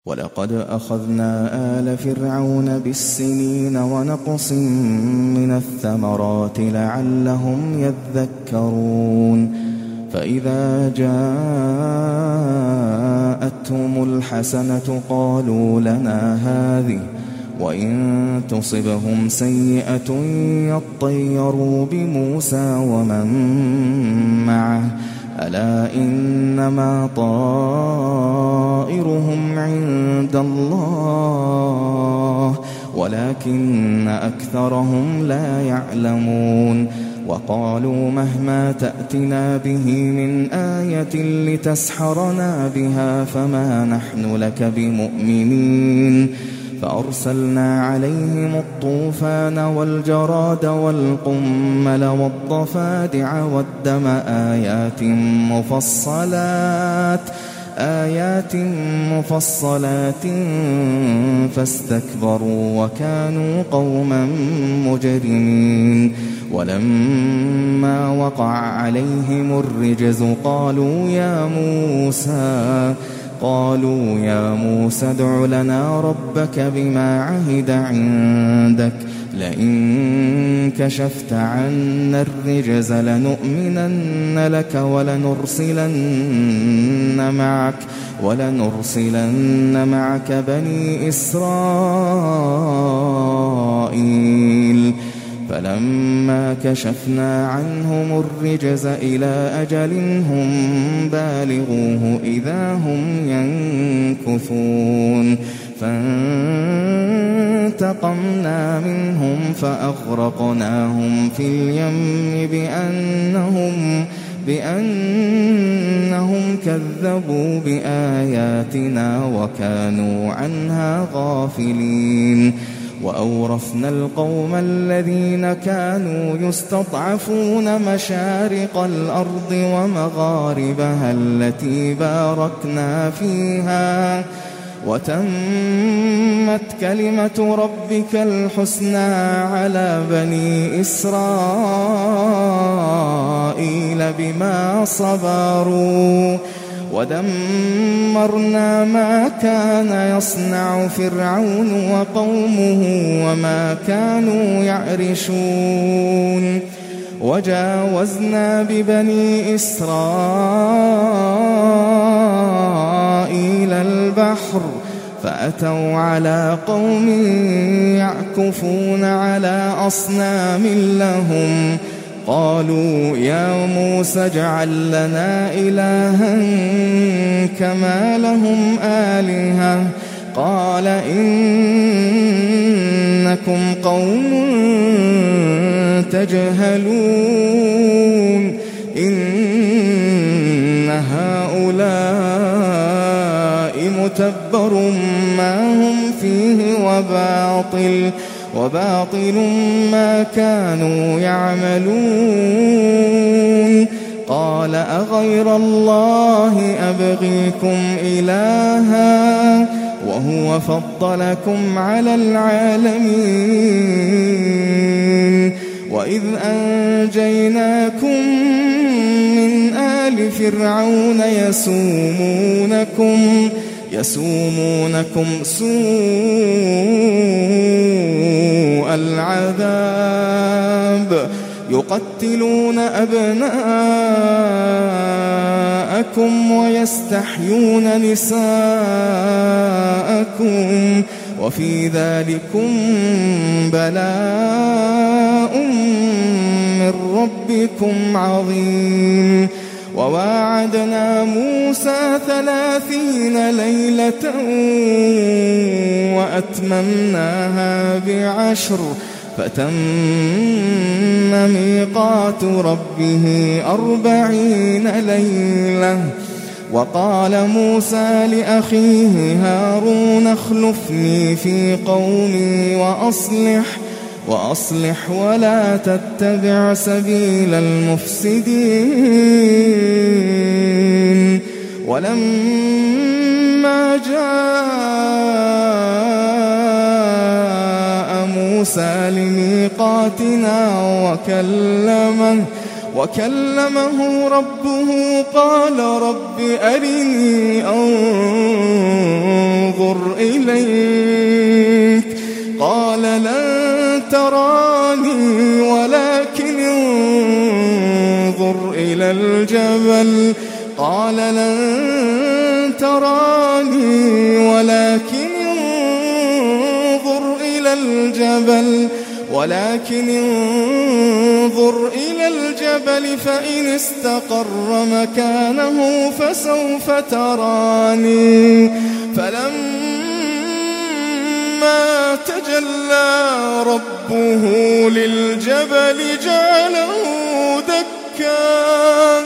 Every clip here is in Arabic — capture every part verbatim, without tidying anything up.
ولقد أخذنا آل فرعون بالسنين ونقص من الثمرات لعلهم يذكرون فإذا جاءتهم الحسنة قالوا لنا هذه وإن تصبهم سيئة يطيروا بموسى ومن معه ألا إنما طائرهم عند الله ولكن أكثرهم لا يعلمون وقالوا مهما تأتنا به من آية لتسحرنا بها فما نحن لك بمؤمنين فأرسلنا عليهم الطوفان والجراد والقمل والضفادع والدم آيات مفصلات آيات مفصلات فاستكبروا وكانوا قوما مجرمين ولما وقع عليهم الرجز قالوا يا موسى قالوا يا موسى ادع لنا ربك بما عهد عندك لئن كشفت عنا الرجز لنؤمنن لك ولنرسلن معك ولنرسلن معك بني إسرائيل فلما كشفنا عنهم الرجز إلى أجل هم بالغوه إذا هم ينكثون فانتقمنا منهم فأغرقناهم في اليم بأنهم بأنهم كذبوا بآياتنا وكانوا عنها غافلين وأورثنا القوم الذين كانوا يستضعفون مشارق الأرض ومغاربها التي باركنا فيها وتمت كلمة ربك الحسنى على بني إسرائيل بما صبروا ودمرنا ما كان يصنع فرعون وقومه وما كانوا يعرشون وجاوزنا ببني إسرائيل البحر فأتوا على قوم يعكفون على أصنام لهم قالوا يا موسى اجعل لنا إلها كما لهم آلهة قال إنكم قوم تجهلون إن هؤلاء متبر ما هم فيه وباطل وباطل ما كانوا يعملون قال أغير الله أبغيكم إلها وهو فضلكم على العالمين وإذ أنجيناكم من آل فرعون يسومونكم يسومونكم سوء العذاب يقتلون أبناءكم ويستحيون نساءكم وفي ذلكم بلاء من ربكم عظيم وواعدنا موسى ثلاثين ليلة وأتممناها بعشر فتم ميقات ربه أربعين ليلة وقال موسى لأخيه هارون اخلفني في قومي وأصلح وأصلح ولا تتبع سبيل المفسدين ولما جاء موسى لميقاتنا وكلمه وكلمه ربه قال رب أرني أنظر إليك قال لن تراني ولكن انظر إلى الجبل قال لن تراني ولكن انظر إلى الجبل ولكن انظر إلى الجبل فإن استقر مكانه فسوف تراني فلما تجلى ربه للجبل جعله دكا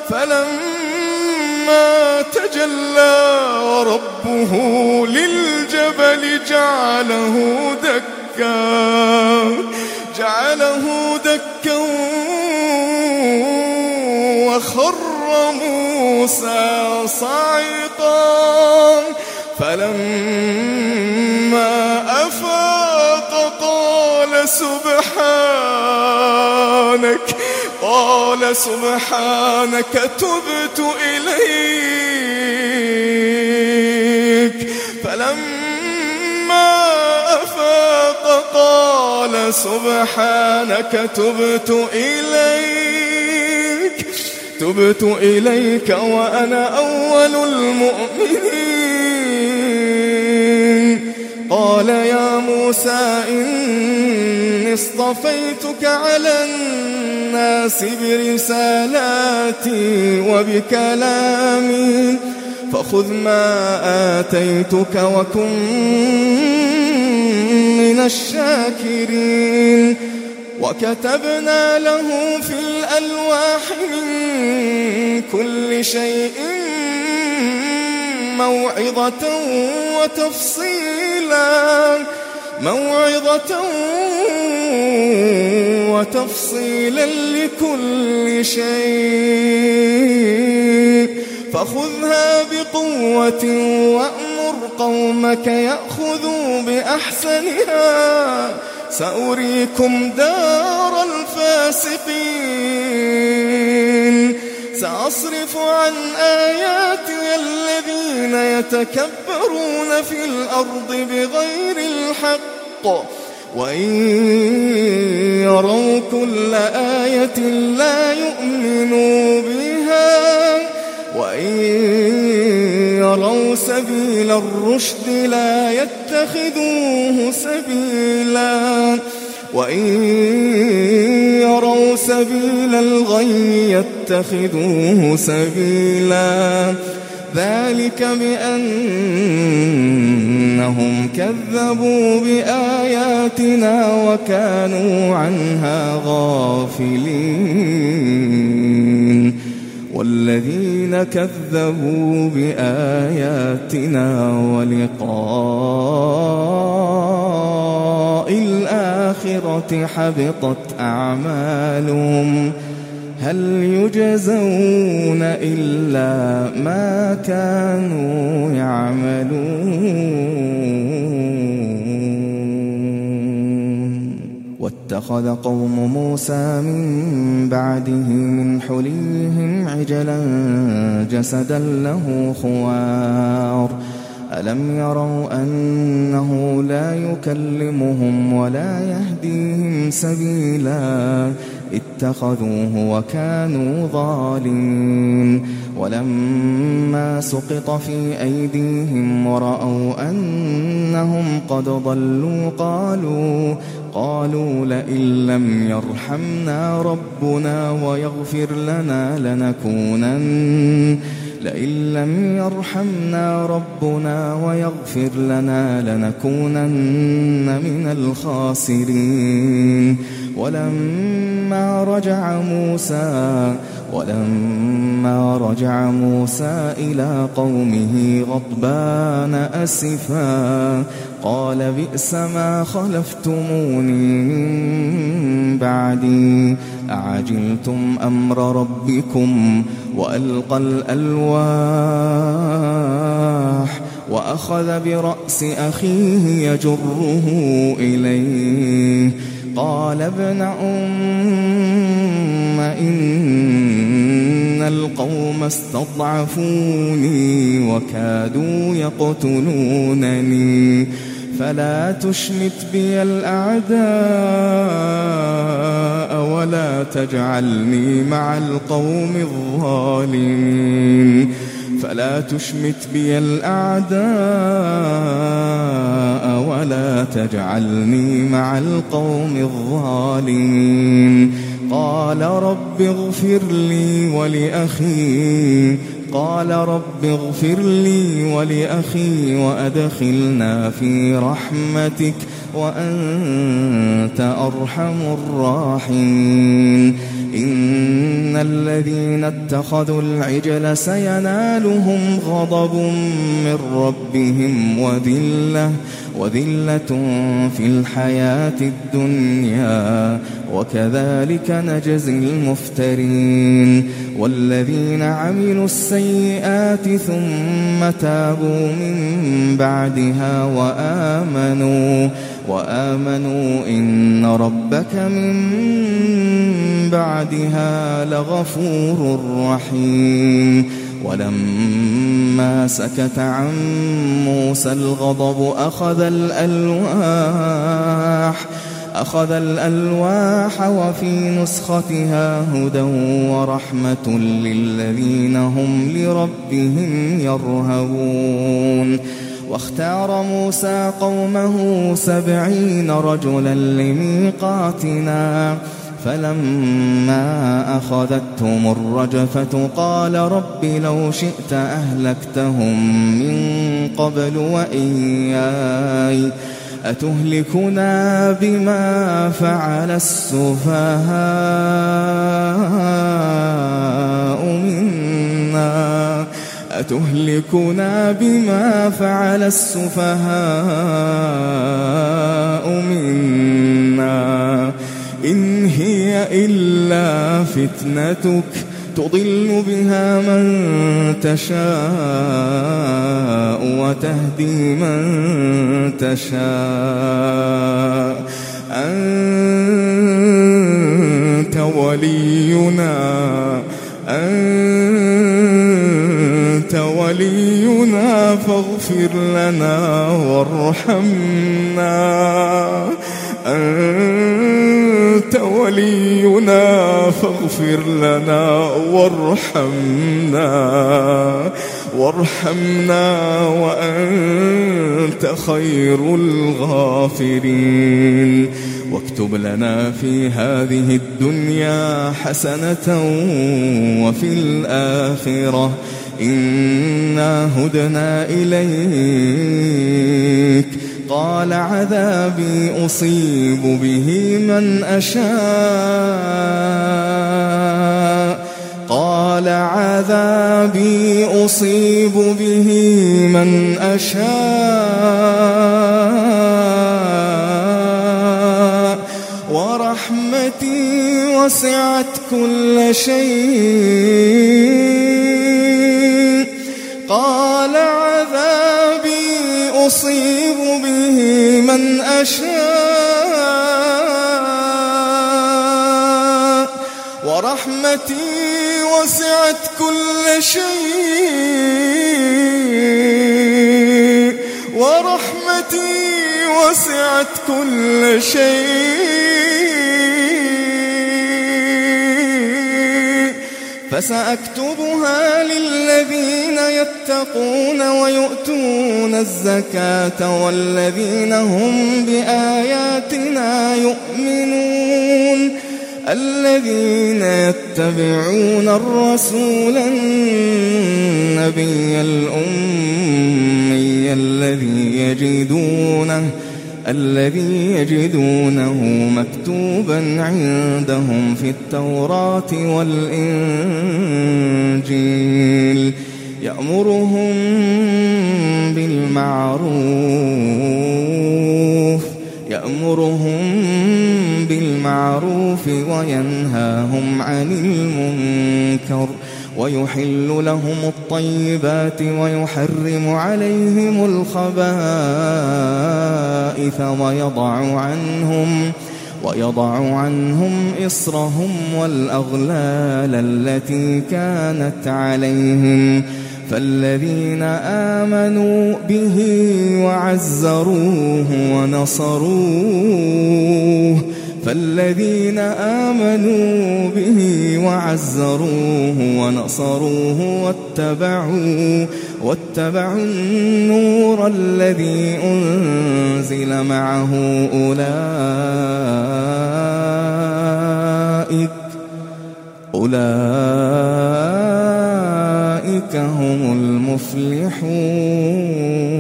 فلما تجلى ربه للجبل جعله دكا جعله دكا وخر موسى صعقا فلما أفاق قال سبحانك قال سبحانك تبت إليك فلما أفاق قال سبحانك تبت إليك تبت إليك وأنا أول المؤمنين قال يا موسى إني اصطفيتك على الناس برسالاتي وبكلامي فخذ ما آتيتك وكن من الشاكرين وكتبنا له في الألواح من كل شيء موعظة وتفصيلا موعظة وتفصيلا لكل شيء فخذها بقوة وأمر قومك يأخذوا بأحسنها سأريكم دار الفاسقين سأصرف عن آياتي الذين يتكبرون في الأرض بغير الحق وإن يروا كل آية لا يؤمنوا بها وإن يروا سبيل الرشد لا يتخذوه سبيلا وإن يروا سبيل الغي يتخذوه سبيلا ذلك بأنهم كذبوا بآياتنا وكانوا عنها غافلين والذين كذبوا بآياتنا ولقاء الآخرة حبطت أعمالهم هل يجزون إلا ما كانوا يعملون واتخذ قوم موسى من بعده من حليهم عجلا جسدا له خوار ألم يروا أنه لا يكلمهم ولا يهديهم سبيلا اتخذوه وكانوا ظالمين ولما سقط في أيديهم ورأوا أنهم قد ضلوا قالوا قالوا لئن لم يرحمنا ربنا ويغفر لنا لنكونن لئن لم يرحمنا ربنا ويغفر لنا لنكونن من الخاسرين ولما رجع موسى ولما رجع موسى إلى قومه غضبان أسفا قال بئس ما خلفتموني من بعدي أعجلتم أمر ربكم وألقى الألواح وأخذ برأس أخيه يجره إليه قال ابن أم إن القوم استضعفوني وكادوا يقتلونني فلا تشمت بي الأعداء ولا تجعلني مع القوم الظالمين فلا تشمت بي الأعداء ولا تجعلني مع القوم الظالمين قال رب اغفر لي ولأخي قال رب اغفر لي ولأخي وأدخلنا في رحمتك وأنت أرحم الراحمين إن الذين اتخذوا العجل سينالهم غضب من ربهم وذلة وذلة في الحياة الدنيا وكذلك نجزي المفترين والذين عملوا السيئات ثم تابوا من بعدها وآمنوا وآمنوا إن ربك من بعدها لغفور رحيم ولما سكت عن موسى الغضب أخذ الألواح أخذ الألواح وفي نسختها هدى ورحمة للذين هم لربهم يرهبون واختار موسى قومه سبعين رجلا لميقاتنا فلما أخذتهم الرجفة قال رب لو شئت أهلكتهم من قبل وإياي أتهلكنا بما فعل السفهاء منا أتهلكنا بما فعل السفهاء منا إن هي إلا فتنتك تضل بها من تشاء وتهدي من تشاء أنت ولينا أنت ولينا فاغفر لنا وارحمنا أنت ولينا فاغفر لنا وارحمنا وارحمنا وأنت خير الغافرين واكتب لنا في هذه الدنيا حسنة وفي الآخرة إنا هدنا إليك قال عذابي أصيب به من أشاء قال عذابي أصيب به من أشاء ورحمتي وسعت كل شيء قال عذابي أصيب به من أشاء ورحمتي وسعت كل شيء ورحمتي وسعت كل شيء فسأكتبها للذين يتقون ويؤتون الزكاة والذين هم بآياتنا يؤمنون الذين يتبعون الرسول النبي الأمي الذي يجدونه الذي يجدونه مكتوبا عندهم في التوراة والإنجيل يأمرهم بالمعروف يأمرهم بالمعروف وينهاهم عن المنكر ويحل لهم الطيبات ويحرم عليهم الخبائث ويضع عنهم ويضع عنهم إصرهم والأغلال التي كانت عليهم فالذين آمنوا به وعزروه ونصروه فالذين آمنوا به وعزروه ونصروه واتبعوا واتبعوا النور الذي أنزل معه أولئك أولئك هم المفلحون.